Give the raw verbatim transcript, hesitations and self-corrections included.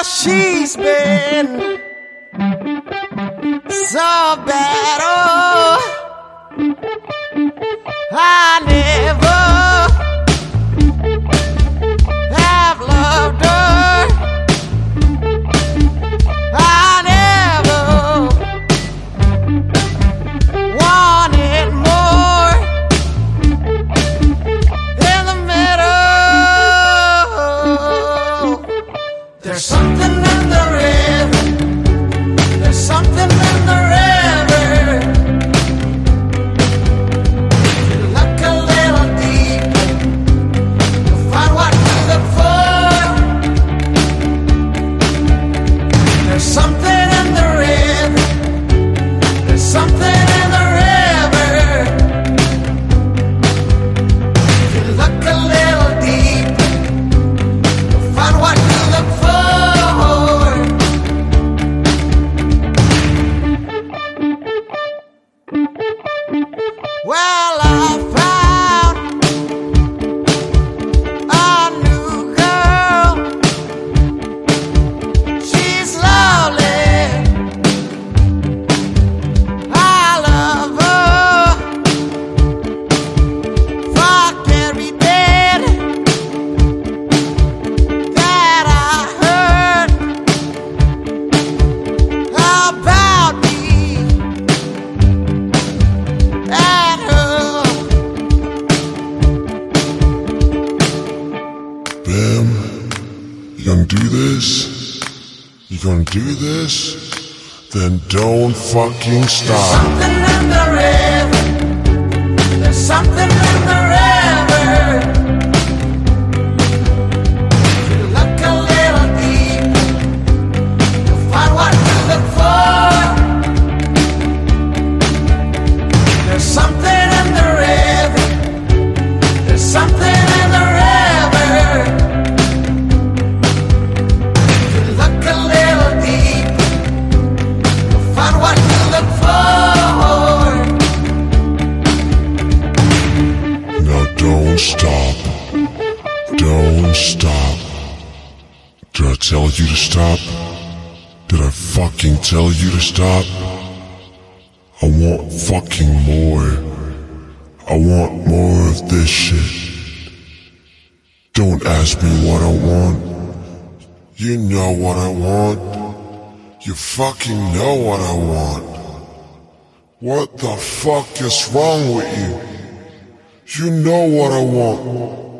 she's been so bad, oh, I never have loved her. I never wanted more in the middle. There's something in the river. There's something in the river. You look a little deeper, you'll find what you look for. There's something in the river. There's something in the river. You look a little deeper, you'll find what you look for. Well, I found a new girl. She's lovely. I love her. Fuck every day that I heard about me and her. Bam, you gonna do this? You gonna do this? Then don't fucking stop. Something in the river. There's something in the river. You look a little deeper, you'll find what you look for. There's something in the river. There's something in the river. You look a little deeper, you'll find what you look for. Now don't stop. Don't stop. Did I tell you to stop? Did I fucking tell you to stop? I want fucking more. I want more of this shit. Don't ask me what I want. You know what I want. You fucking know what I want. What the fuck is wrong with you? You know what I want.